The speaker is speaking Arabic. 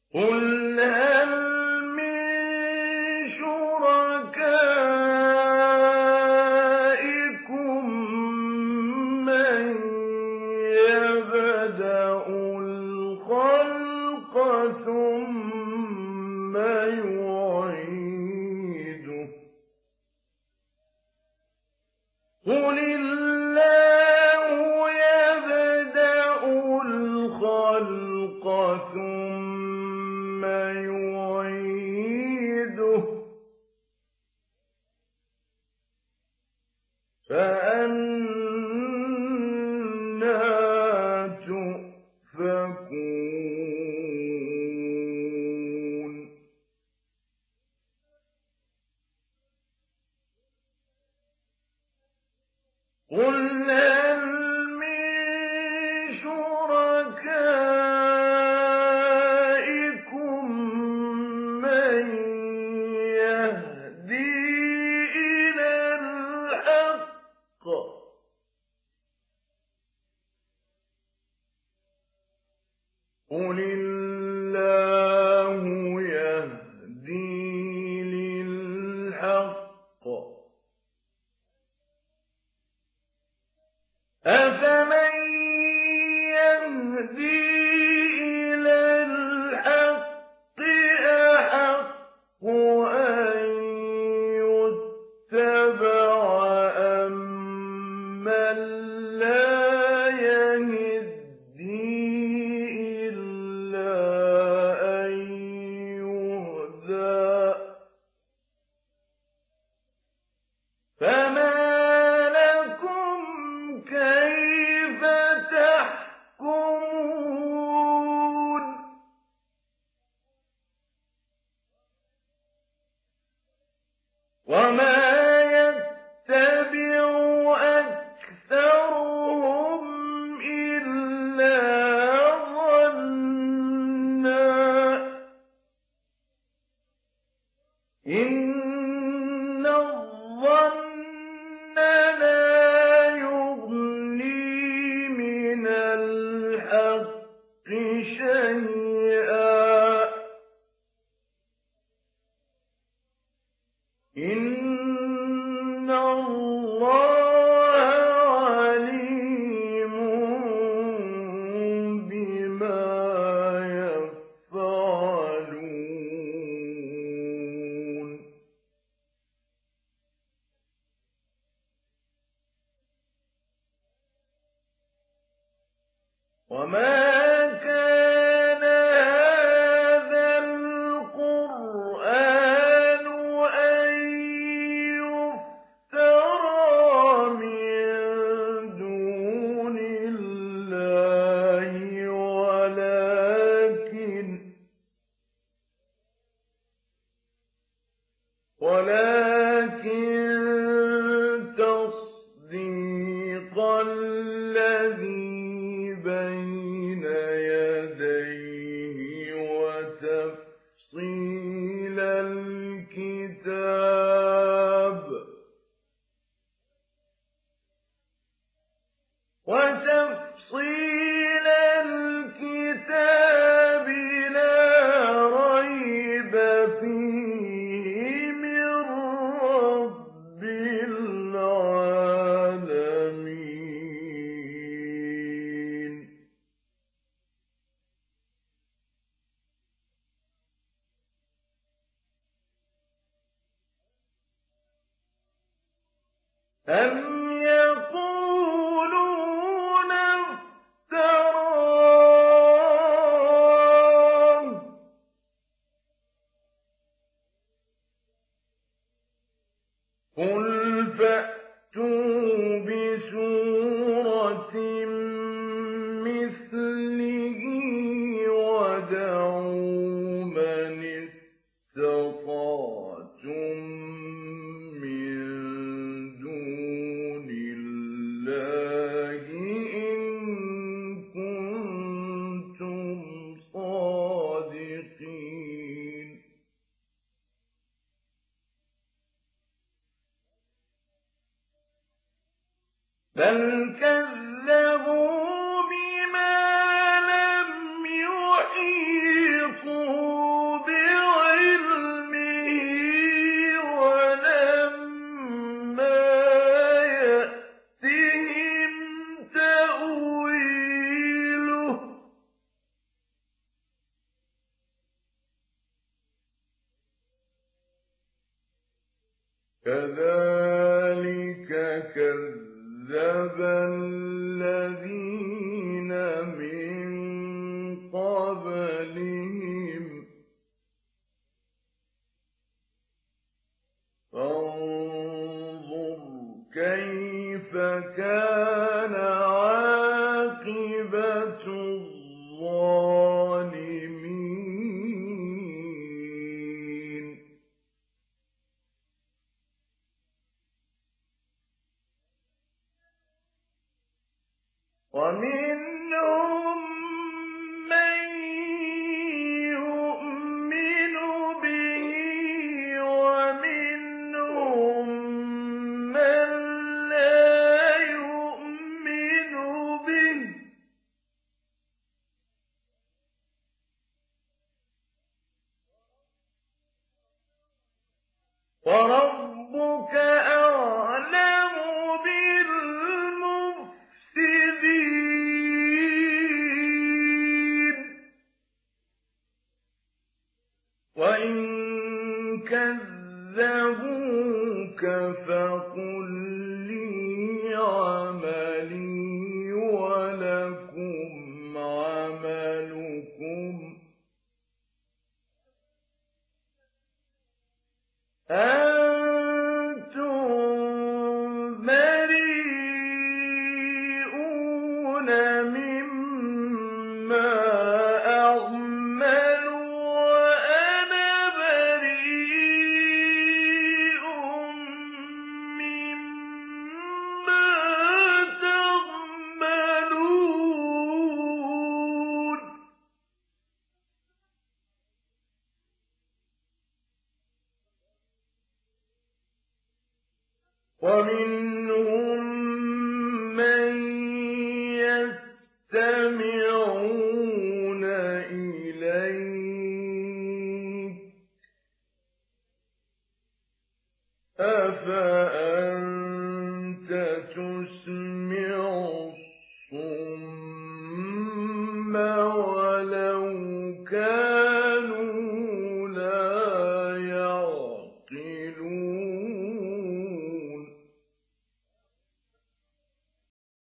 قُلْ هَلْ مِن شُرَكَائِكُم مَّن يَبْدَأُ الْخَلْقَ ثُمَّ يُعِيدُهُ ۚ قُلِ اللَّهُ يَبْدَأُ الْخَلْقَ ثُمَّ يُعِيدُهُ ۖ فَأَنَّىٰ تُؤْفَكُونَ قُلْ هَلْ مِن شُرَكَائِكُم مَّن يَهْدِي إِلَى الْحَقِّ ۚ قُلِ اللَّهُ يَهْدِي لِلْحَقِّ ۗ أَفَمَن يَهْدِي إِلَى الْحَقِّ أَحَقُّ أَن يُتَّبَعَ أَمَّن لَّا يَهِدِّي إِلَّا أَن يُهْدَىٰ ۖ فَمَا لَكُمْ كَيْفَ تَحْكُمُونَ وَمَا يَتَّبِعُ أَكْثَرُهُمْ إِلَّا ظَنًّا ۚ إِنَّ الظَّنَّ لَا يُغْنِي مِنَ الْحَقِّ شَيْئًا ۚ إِنَّ اللَّهَ عَلِيمٌ بِمَا يَفْعَلُونَ وَمَا كَانَ هَٰذَا الْقُرْآنُ أَن يُفْتَرَىٰ مِن دُونِ اللَّهِ وَلَٰكِن تَصْدِيقَ الَّذِي بَيْنَ يَدَيْهِ وَتَفْصِيلَ الْكِتَابِ لَا رَيْبَ فِيهِ مِن رَّبِّ الْعَالَمِينَ أَمْ يَقُولُونَ افْتَرَاهُ ۖ قُلْ فَأْتُوا بِسُورَةٍ مِّثْلِهِ وَادْعُوا مَنِ اسْتَطَعْتُم مِّن دُونِ اللَّهِ إِن كُنتُمْ صَادِقِينَ بَلْ كَذَّبُوا بِمَا لَمْ يُحِيطُوا كذلك كذب الذين من قبلهم فانظر كيف كان عاقبة الظالمين ومنهم من يؤمن به ومنهم من لا يؤمن به وربك أعلم بالمفسدين وإن كذبوك فقل لي عملي ولكم عملكم أنتم بريئون مما أعمل وأنا بريء مما تعملون ومنهم من يستمعون